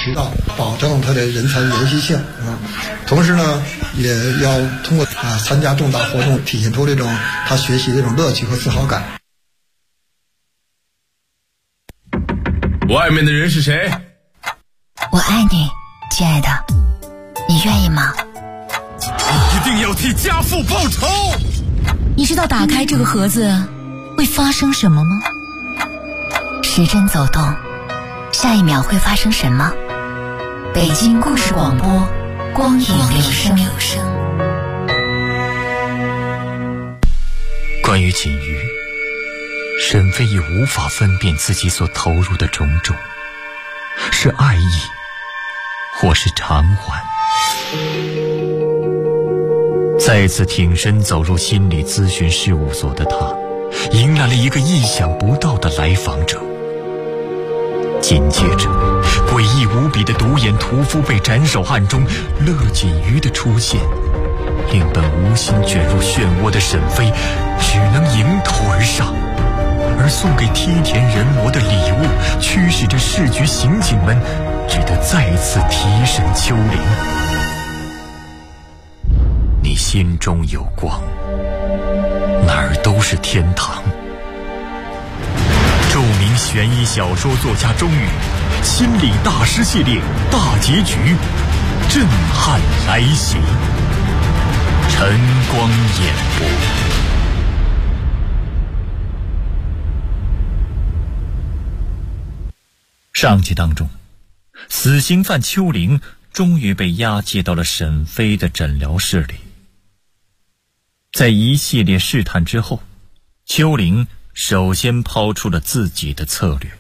渠道，保证它的人才的游戏性同时呢，也要通过参加重大活动，体现出这种他学习的这种乐趣和自豪感。 外面的人是谁？ 我爱你，亲爱的，你愿意吗？ 一定要替家父报仇！ 你知道打开这个盒子会发生什么吗？时针走动，下一秒会发生什么？北京故事广播，光影留声。 关于锦瑜，沈飞已无法分辨自己所投入的种种，是爱意，或是偿还。再次挺身走入心理咨询事务所的他，迎来了一个意想不到的来访者。紧接着，诡异无比的独眼屠夫被斩首案中乐锦瑜的出现，令本无心卷入漩涡的沈飞只能迎头而上，而送给梯田人魔的礼物驱使着市局刑警们只得再次提审秋玲。你心中有光，哪儿都是天堂。著名悬疑小说作家钟宇心理大师系列大结局震撼来袭，晨光演播。上集当中，死刑犯秋玲终于被押解到了沈飞的诊疗室里。在一系列试探之后，秋玲首先抛出了自己的策略。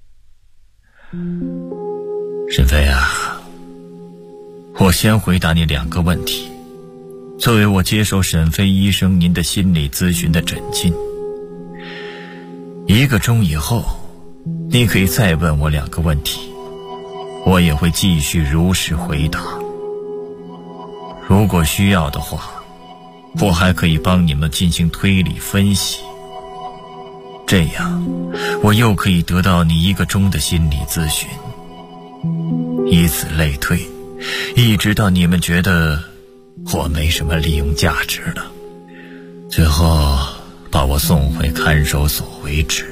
沈飞啊，我先回答你2个问题，作为我接受沈飞医生您的心理咨询的诊金。1个钟以后，你可以再问我2个问题，我也会继续如实回答。如果需要的话，我还可以帮你们进行推理分析，这样我又可以得到你1个钟的心理咨询，以此类推，一直到你们觉得我没什么利用价值了，最后把我送回看守所为止。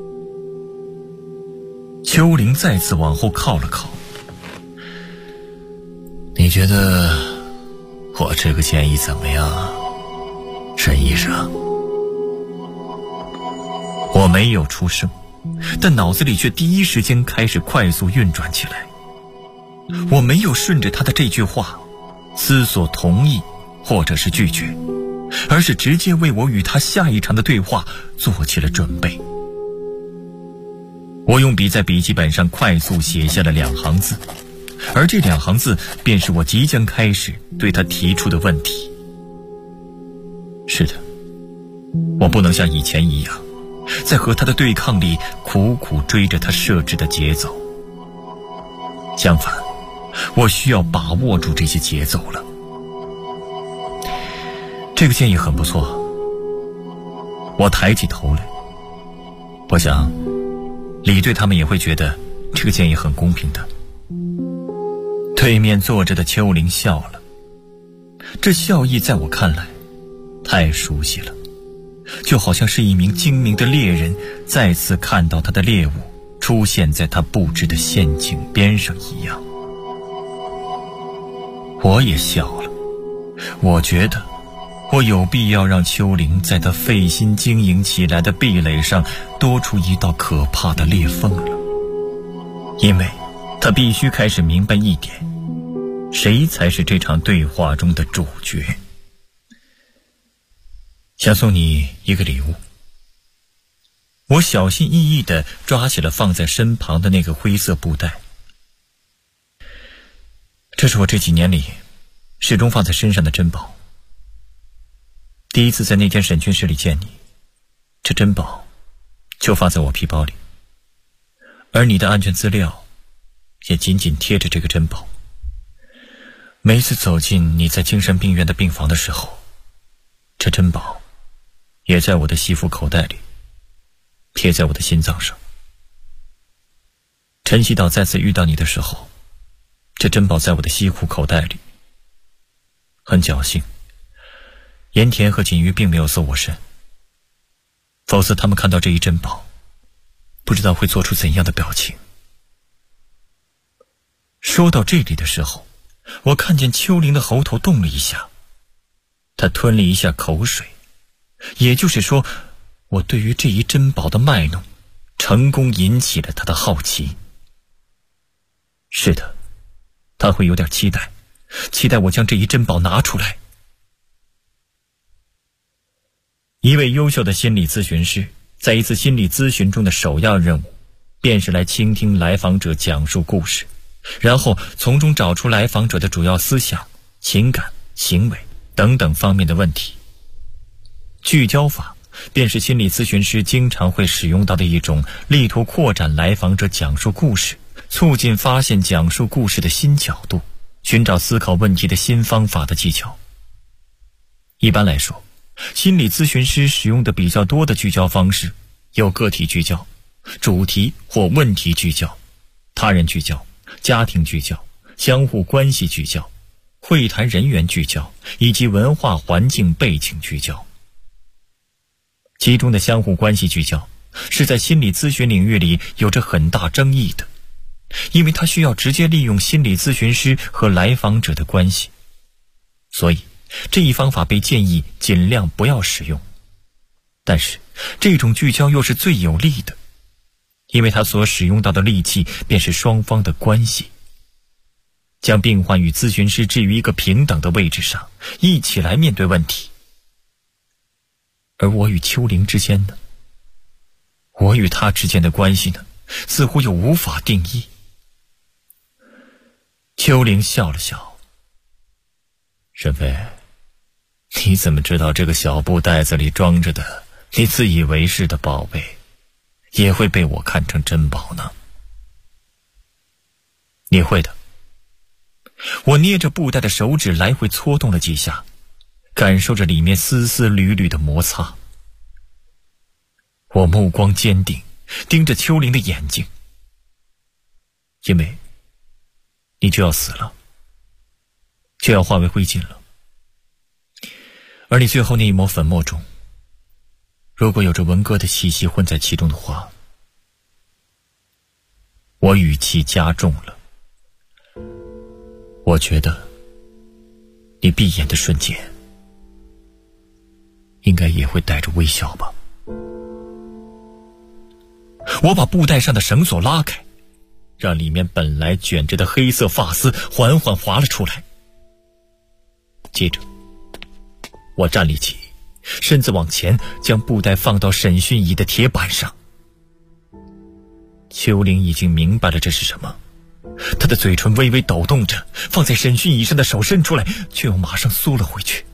秋玲再次往后靠了靠。你觉得我这个建议怎么样啊，沈医生？我没有出声，但脑子里却第一时间开始快速运转起来。我没有顺着他的这句话思索同意或者是拒绝，而是直接为我与他下一场的对话做起了准备。我用笔在笔记本上快速写下了2行字，而这2行字便是我即将开始对他提出的问题。是的，我不能像以前一样在和他的对抗里苦苦追着他设置的节奏，相反，我需要把握住这些节奏了。这个建议很不错。我抬起头来，我想李队他们也会觉得这个建议很公平的。对面坐着的秋玲笑了，这笑意在我看来太熟悉了，就好像是一名精明的猎人再次看到他的猎物出现在他布置的陷阱边上一样。我也笑了，我觉得我有必要让秋玲在他费心经营起来的壁垒上多出一道可怕的裂缝了，因为他必须开始明白一点，谁才是这场对话中的主角。想送你一个礼物。我小心翼翼地抓起了放在身旁的那个灰色布袋，这是我这几年里始终放在身上的珍宝。第一次在那间审讯室里见你，这珍宝就放在我皮包里，而你的安全资料也紧紧贴着这个珍宝。每次走进你在精神病院的病房的时候，这珍宝也在我的西服口袋里，贴在我的心脏上。陈希岛再次遇到你的时候， 这珍宝在我的西裤口袋里。很侥幸，盐田和锦鱼并没有搜我身，否则他们看到这一珍宝，不知道会做出怎样的表情。说到这里的时候，我看见秋玲的喉头动了一下，她吞了一下口水，也就是说，我对于这一珍宝的卖弄成功引起了她的好奇。是的，她会有点期待我将这一珍宝拿出来。一位优秀的心理咨询师在一次心理咨询中的首要任务，便是来倾听来访者讲述故事，然后从中找出来访者的主要思想、情感、行为等等方面的问题。聚焦法便是心理咨询师经常会使用到的一种力图扩展来访者讲述故事，促进发现讲述故事的新角度，寻找思考问题的新方法的技巧。一般来说，心理咨询师使用的比较多的聚焦方式有个体聚焦、主题或问题聚焦、他人聚焦、家庭聚焦、相互关系聚焦、会谈人员聚焦以及文化环境背景聚焦。其中的相互关系聚焦是在心理咨询领域里有着很大争议的，因为它需要直接利用心理咨询师和来访者的关系，所以这一方法被建议尽量不要使用。但是这种聚焦又是最有利的，因为它所使用到的利器便是双方的关系，将病患与咨询师置于一个平等的位置上，一起来面对问题。而我与秋玲之间呢？我与她之间的关系呢？似乎又无法定义。秋玲笑了笑：“沈飞，你怎么知道这个小布袋子里装着的你自以为是的宝贝也会被我看成珍宝呢？”“你会的。”我捏着布袋的手指来回搓动了几下，感受着里面丝丝缕缕的摩擦。我目光坚定，盯着秋玲的眼睛，因为你就要死了，就要化为灰烬了。而你最后那一抹粉末中，如果有着文哥的气息混在其中的话，我语气加重了。我觉得你闭眼的瞬间应该也会带着微笑吧。我把布袋上的绳索拉开，让里面本来卷着的黑色发丝缓缓滑了出来。接着我站立起，身子往前，将布袋放到审讯椅的铁板上。秋玲已经明白了这是什么，她的嘴唇微微抖动着，放在审讯椅上的手伸出来，却又马上缩了回去。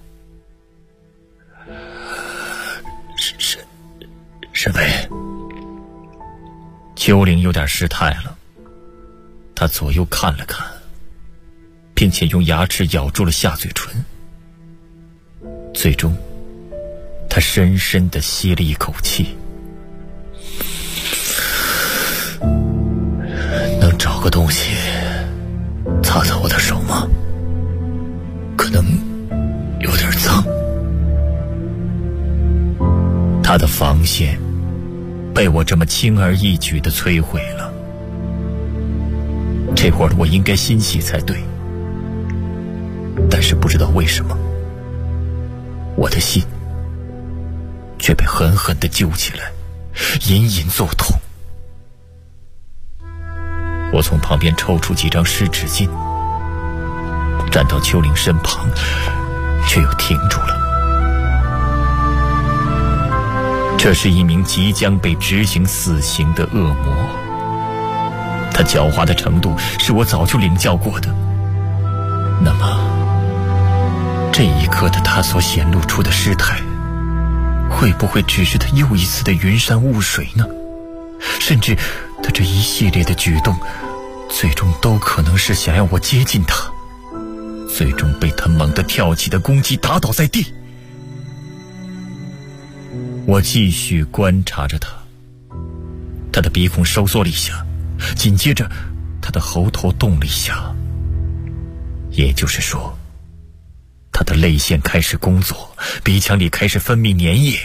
沈飞，秋玲有点失态了，她左右看了看，并且用牙齿咬住了下嘴唇。最终她深深地吸了一口气。能找个东西擦擦我的手吗？可能有点脏。她的防线被我这么轻而易举地摧毁了。这会儿我应该欣喜才对，但是不知道为什么，我的心却被狠狠地揪起来，隐隐作痛。我从旁边抽出几张湿纸巾，站到秋玲身旁，却又停住了。这是一名即将被执行死刑的恶魔，他狡猾的程度是我早就领教过的。那么这一刻的他所显露出的失态，会不会只是他又一次的云山雾水呢？甚至他这一系列的举动，最终都可能是想要我接近他，最终被他猛地跳起的攻击打倒在地。我继续观察着他，他的鼻孔收缩了一下，紧接着他的喉头动了一下， 也就是说，他的泪腺开始工作，鼻腔里开始分泌粘液。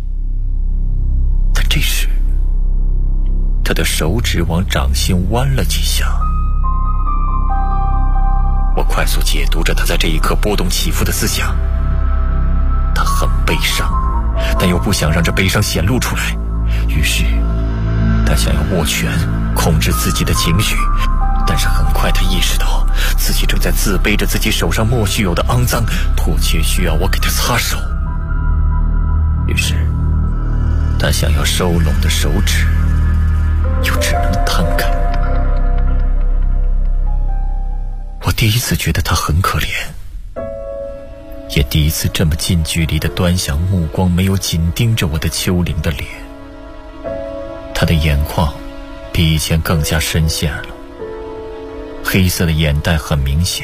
但这时，他的手指往掌心弯了几下。我快速解读着他在这一刻波动起伏的思想。他很悲伤，但又不想让这悲伤显露出来，于是他想要握拳控制自己的情绪。但是很快他意识到自己正在自卑着自己手上莫须有的肮脏，迫切需要我给他擦手。于是他想要收拢的手指又只能摊开。我第一次觉得他很可怜，也第一次这么近距离地端详目光没有紧盯着我的丘陵的脸。他的眼眶比以前更加深陷了，黑色的眼袋很明显。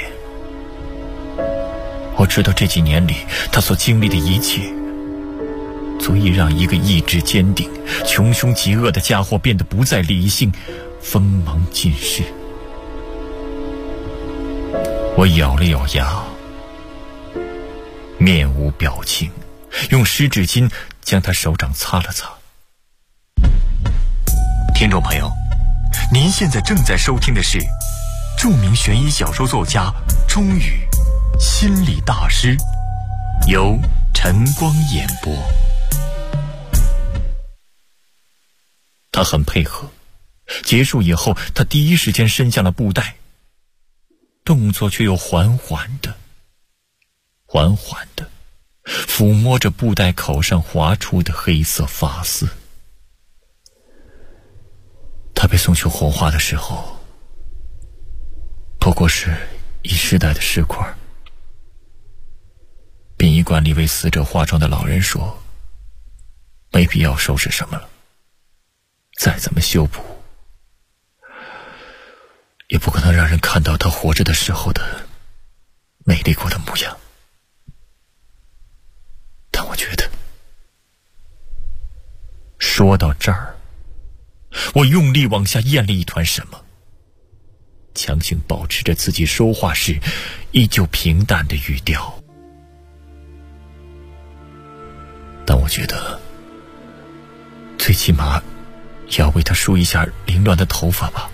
我知道这几年里他所经历的一切，足以让一个意志坚定、穷凶极恶的家伙变得不再理性，锋芒尽失。我咬了咬牙，面无表情，用湿纸巾将他手掌擦了擦。听众朋友，您现在正在收听的是著名悬疑小说作家钟宇心理大师，由晨光演播。他很配合，结束以后他第一时间伸向了布袋，动作却又缓缓的抚摸着布袋口上划出的黑色发丝。他被送去火化的时候，不过是一尸袋的尸块。殡仪馆里为死者化妆的老人说，没必要收拾什么了，再怎么修补，也不可能让人看到他活着的时候的美丽过的模样。但我觉得，说到这儿，我用力往下咽了一团什么，强行保持着自己说话时依旧平淡的语调。但我觉得，最起码也要为他梳一下凌乱的头发吧，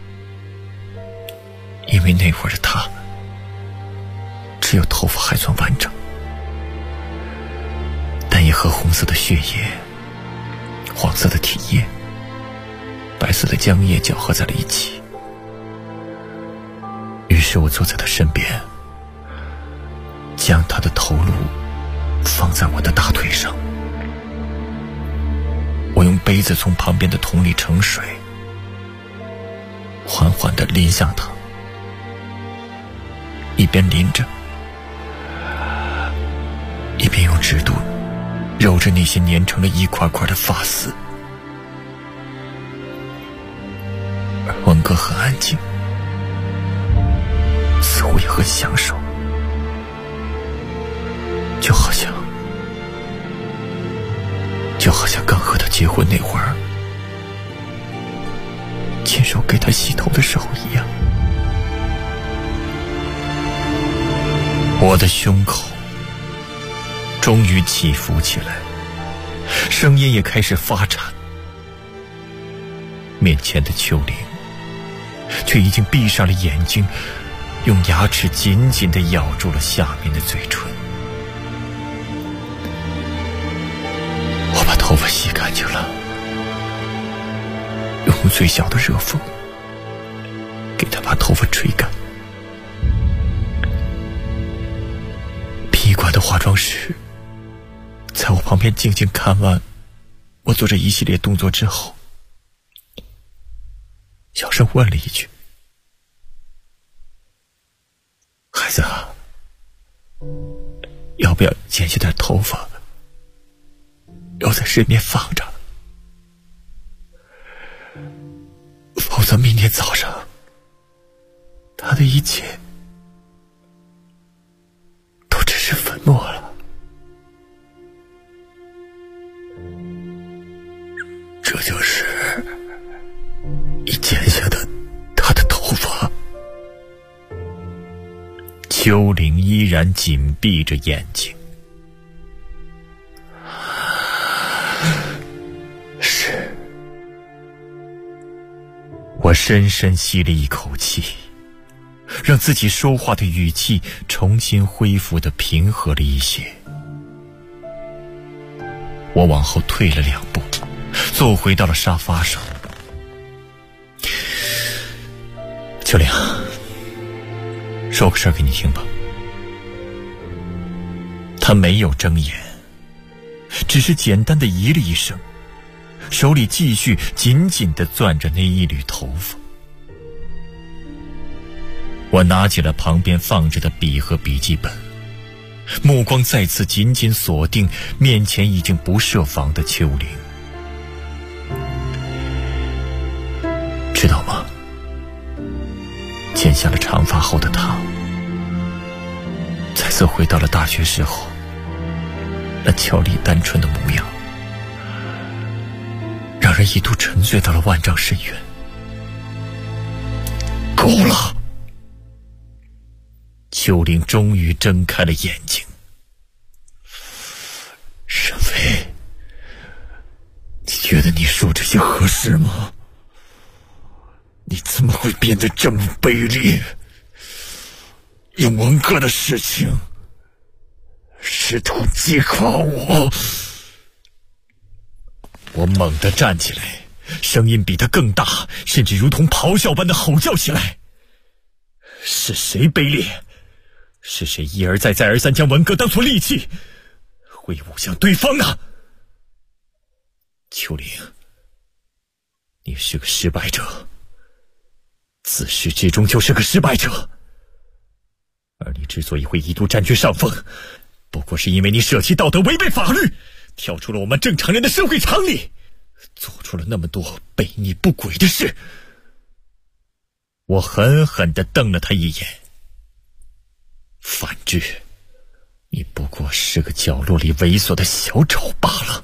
因为那会儿的他只有头发还算完整，但也和红色的血液、黄色的体液、白色的浆液搅合在了一起。于是我坐在他身边，将他的头颅放在我的大腿上。我用杯子从旁边的桶里盛水，缓缓地淋向他，一边淋着，一边用指肚揉着那些粘成了一块块的发丝。而文哥很安静，似乎也很享受，就好像刚和他结婚那会儿，亲手给他洗头的时候一样。我的胸口终于起伏起来，声音也开始发颤。面前的丘陵却已经闭上了眼睛，用牙齿紧紧地咬住了下面的嘴唇。我把头发洗干净了，用最小的热风给他把头发吹干。殡仪馆的化妆师在我旁边静静看完我做这一系列动作之后，小声问了一句：“孩子啊，要不要剪下点头发，要在身边放着，否则明天早上他的一切都只是粉末了。”这就是你剪下的他的头发。 秋玲依然紧闭着眼睛。是。我深深吸了一口气，让自己说话的语气重新恢复得平和了一些。我往后退了2步，坐回到了沙发上。秋玲，说个事儿给你听吧。他没有睁眼，只是简单的咦了一声，手里继续紧紧地攥着那一缕头发。我拿起了旁边放着的笔和笔记本，目光再次紧紧锁定面前已经不设防的秋玲。知道吗？剪下了长发后的她，再次回到了大学时候那俏丽单纯的模样，让人一度沉醉到了万丈深渊。够了！秋玲终于睁开了眼睛。沈飞，你觉得你说这些合适吗？你怎么会变得这么卑劣？用文哥的事情试图击垮我。我猛地站起来，声音比他更大，甚至如同咆哮般的吼叫起来。是谁卑劣？是谁一而再再而三将文哥当作利器，挥舞向对方呢？秋玲，你是个失败者，自始至终就是个失败者。而你之所以会一度占据上风，不过是因为你舍弃道德，违背法律，跳出了我们正常人的社会常理，做出了那么多悖逆不轨的事。我狠狠地瞪了他一眼。反之，你不过是个角落里猥琐的小丑罢了。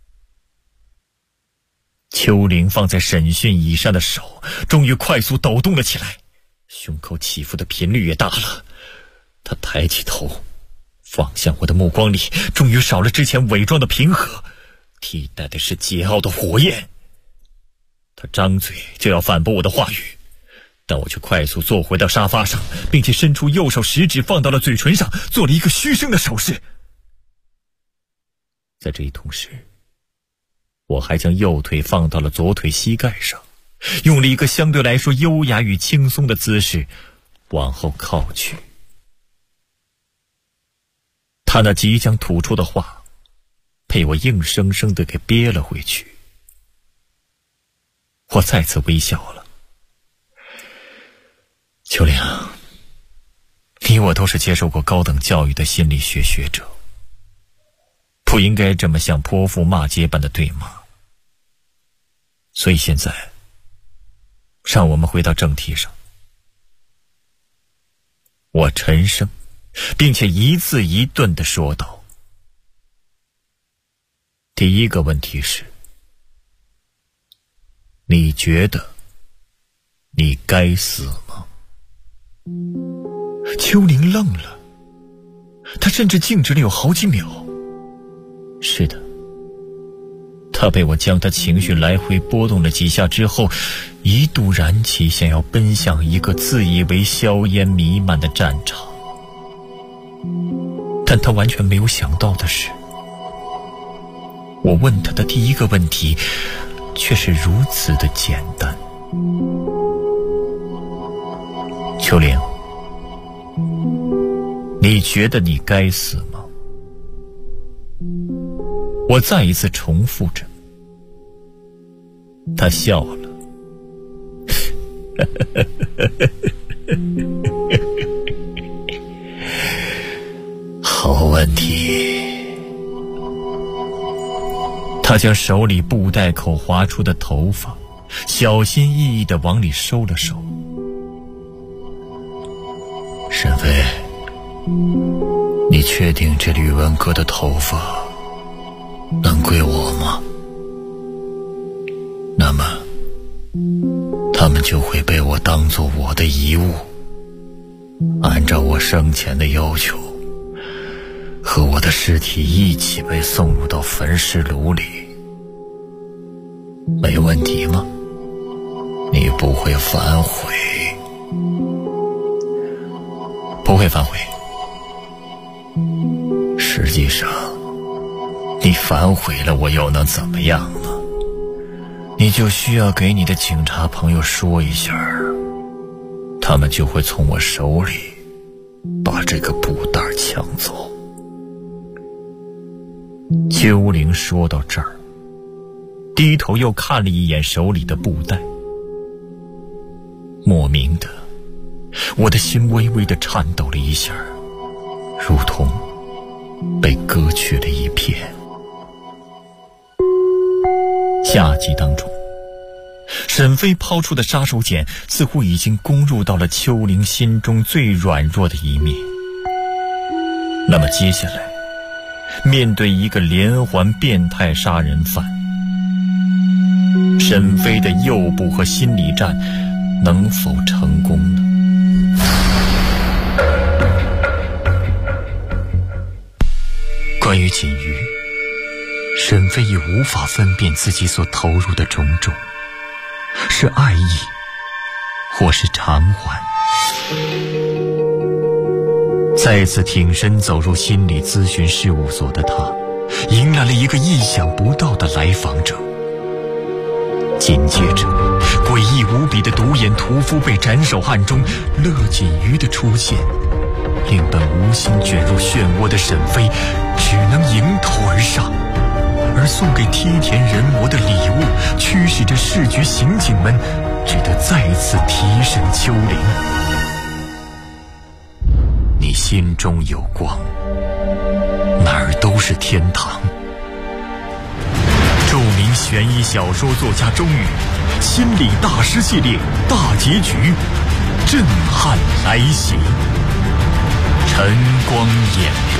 秋玲放在审讯椅上的手终于快速抖动了起来，胸口起伏的频率也大了。她抬起头，望向我的目光里终于少了之前伪装的平和，替代的是桀骜的火焰。她张嘴就要反驳我的话语，但我却快速坐回到沙发上，并且伸出右手食指放到了嘴唇上，做了一个嘘声的手势。在这一同时，我还将右腿放到了左腿膝盖上，用了一个相对来说优雅与轻松的姿势往后靠去。他那即将吐出的话被我硬生生地给憋了回去。我再次微笑了。秋玲，你我都是接受过高等教育的心理学学者，不应该这么像泼妇骂街般的对骂。所以现在让我们回到正题上。我沉声并且一字一顿地说道，第一个问题是，你觉得你该死吗？秋玲愣了，她甚至静止了有好几秒。是的，她被我将她情绪来回波动了几下之后，一度燃起想要奔向一个自以为硝烟弥漫的战场。但她完全没有想到的是，我问她的第一个问题却是如此的简单。秋玲，你觉得你该死吗？我再一次重复着。他笑了。好问题。他将手里布袋口划出的头发小心翼翼地往里收了收。沈飞，你确定这吕文哥的头发能归我吗？那么他们就会被我当作我的遗物， 按照我生前的要求，和我的尸体一起被送入到焚尸炉里，没问题吗？你不会反悔？不会反悔。实际上，你反悔了，我又能怎么样呢？你就需要给你的警察朋友说一下，他们就会从我手里把这个布袋抢走。丘陵说到这儿，低头又看了一眼手里的布袋，莫名的，我的心微微的颤抖了一下，如同被割去了一片。下集当中，沈飞抛出的杀手锏似乎已经攻入到了丘陵心中最软弱的一面。那么接下来，面对一个连环变态杀人犯，沈飞的诱捕和心理战能否成功呢？关于锦瑜，沈飞已无法分辨自己所投入的种种，是爱意或是偿还。再次挺身走入心理咨询事务所的他，迎来了一个意想不到的来访者。紧接着，诡异无比的独眼屠夫被斩首案中乐锦瑜的出现，令本无心卷入漩涡的沈飞只能迎头而上，而送给梯田人魔的礼物驱使着市局刑警们只得再次提审丘陵。你心中有光，哪儿都是天堂。著名悬疑小说作家周宇心理大师系列大结局震撼来袭，晨光演播。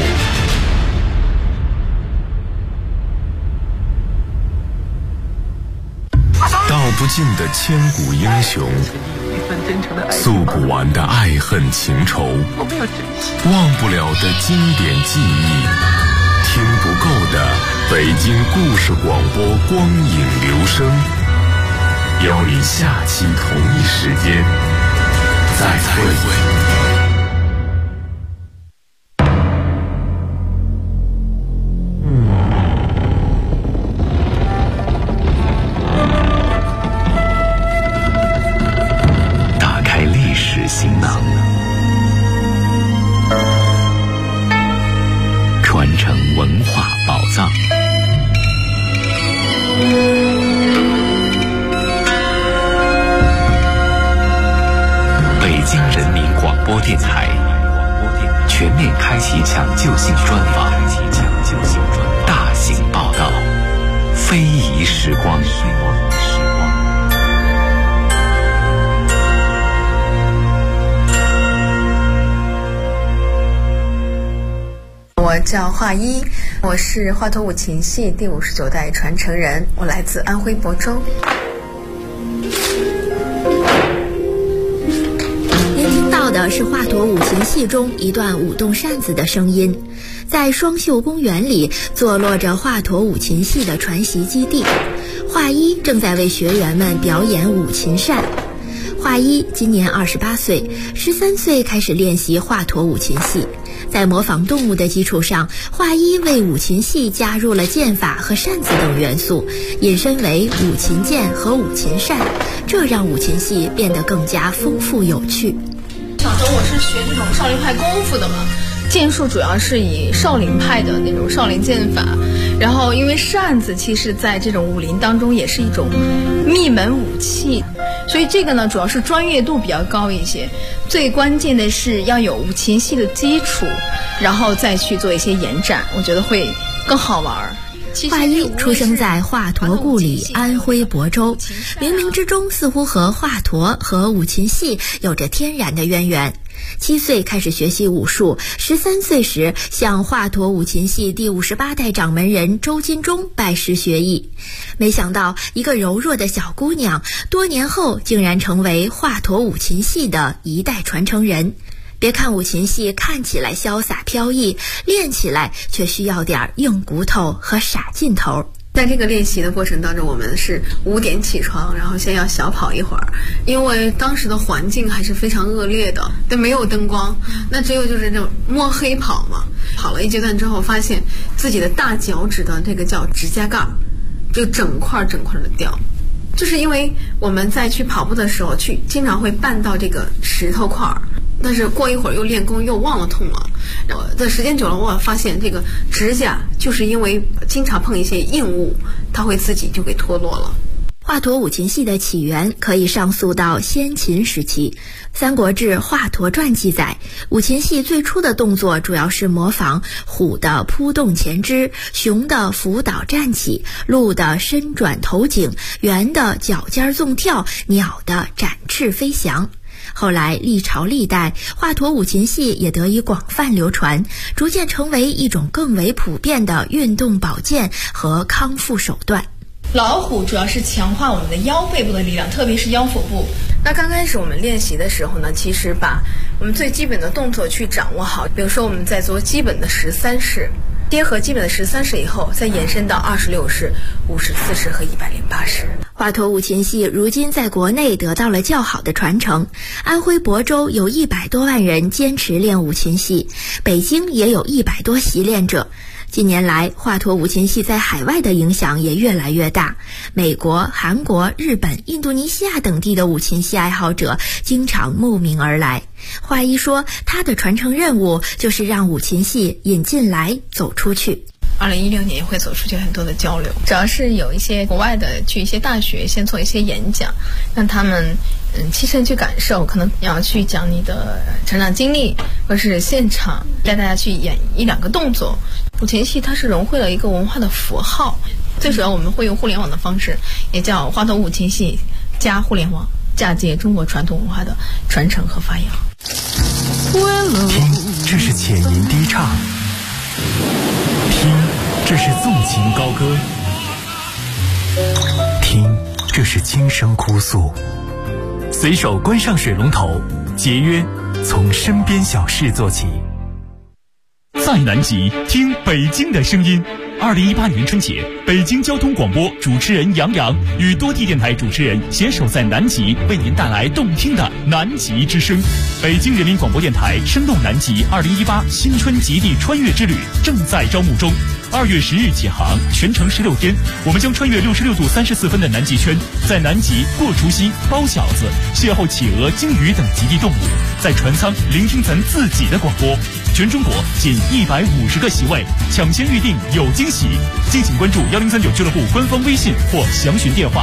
道不尽的千古英雄，诉不完的爱恨情仇，忘不了的经典记忆，听不够的北京故事广播光影留声。邀你下期同一时间再会。 行囊，传承文化宝藏。北京人民广播电台全面开启抢救性专访，大型报道，非遗时光。 我叫华一，我是华佗五禽戏第59代传承人，我来自安徽亳州。 您听到的是华佗五禽戏中一段舞动扇子的声音。在双秀公园里坐落着华佗五禽戏的传习基地，华一正在为学员们表演五禽扇。华一今年28岁，13岁开始练习华佗五禽戏。在模仿动物的基础上，华一为五禽戏加入了剑法和扇子等元素，引申为五禽剑和五禽扇，这让五禽戏变得更加丰富有趣。 小时候我是学这种少林派功夫的嘛，剑术主要是以少林派的那种少林剑法，然后因为扇子其实在这种武林当中也是一种秘门武器，所以这个呢主要是专业度比较高一些，最关键的是要有五禽戏的基础，然后再去做一些延展，我觉得会更好玩。 华一出生在华佗故里安徽亳州，冥冥之中似乎和华佗和五禽戏有着天然的渊源。7岁开始学习武术，13岁时向华佗五禽戏第58代掌门人周金忠拜师学艺。没想到一个柔弱的小姑娘，多年后竟然成为华佗五禽戏的一代传承人。 别看五禽戏看起来潇洒飘逸，练起来却需要点硬骨头和傻劲头。 在这个练习的过程当中，我们是5点起床，然后先要小跑一会儿，因为当时的环境还是非常恶劣的，都没有灯光，那只有就是这种摸黑跑嘛。跑了一阶段之后，发现自己的大脚趾的这个叫指甲盖就整块的掉，就是因为我们在去跑步的时候经常会绊到这个石头块儿，但是过一会儿又练功又忘了痛了。在时间久了，我发现这个指甲就是因为经常碰一些硬物，它会自己就给脱落了。 华佗五禽戏的起源可以上溯到先秦时期，《三国志·华佗传》记载，五禽戏最初的动作主要是模仿虎的扑动前肢，熊的伏倒站起，鹿的伸转头颈，猿的脚尖纵跳，鸟的展翅飞翔。后来历朝历代，华佗五禽戏也得以广泛流传，逐渐成为一种更为普遍的运动保健和康复手段。 老虎主要是强化我们的腰背部的力量，特别是腰腹部。 那刚开始我们练习的时候呢，其实把我们最基本的动作去掌握好，比如说我们在做基本的13式，结合基本的13式以后，再延伸到26式、54式和108式。 华佗五禽戏如今在国内得到了较好的传承，安徽亳州有100多万人坚持练五禽戏，北京也有100多习练者。近年来，华佗五禽戏在海外的影响也越来越大，美国、韩国、日本、印度尼西亚等地的五禽戏爱好者经常慕名而来。华一说，他的传承任务就是让五禽戏引进来走出去。 2016年也会走出去很多的交流，主要是有一些国外的去一些大学先做一些演讲，让他们亲身去感受，可能要去讲你的成长经历，或是现场带大家去演1-2个动作。五禽戏它是融汇了一个文化的符号，最主要我们会用互联网的方式，也叫华佗五禽戏加互联网，嫁接中国传统文化的传承和发扬。 听，这是浅吟低唱，听，这是纵情高歌，听，这是轻声哭诉。随手关上水龙头，节约从身边小事做起。在南极听北京的声音。2018年春节，北京交通广播主持人杨洋与多地电台主持人携手在南极，为您带来动听的南极之声。北京人民广播电台生动南极2018新春极地穿越之旅正在招募中，2月10日起航，全程16天，我们将穿越66度34分的南极圈，在南极过除夕、包饺子，邂逅企鹅、鲸鱼等极地动物，在船舱聆听咱自己的广播。全中国仅150个席位，抢先预定有惊喜！敬请关注1039俱乐部官方微信或详询电话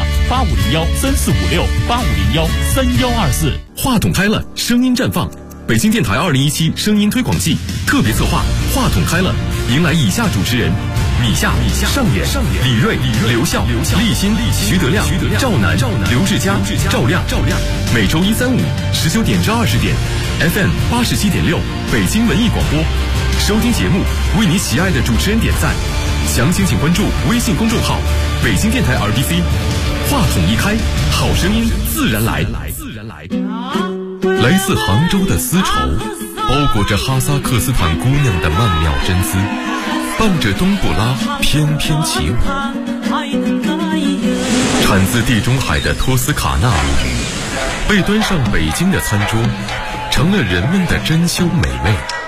8501-3456、8501-3124。 话筒开了，声音绽放。北京电台2017声音推广季特别策划话筒开了，迎来以下主持人：米夏、上演、李锐、刘笑、立新、徐德亮、赵楠、刘志佳、赵亮。每周1、3、5 19点至20点 ，FM 87.6北京文艺广播。收听节目，为你喜爱的主持人点赞。详情请关注微信公众号“北京电台 RBC”。话筒一开，好声音自然来。来自杭州的丝绸，包裹着哈萨克斯坦姑娘的曼妙真姿，伴着冬不拉翩翩起舞。产自地中海的托斯卡纳被端上北京的餐桌，成了人们的珍馐美味。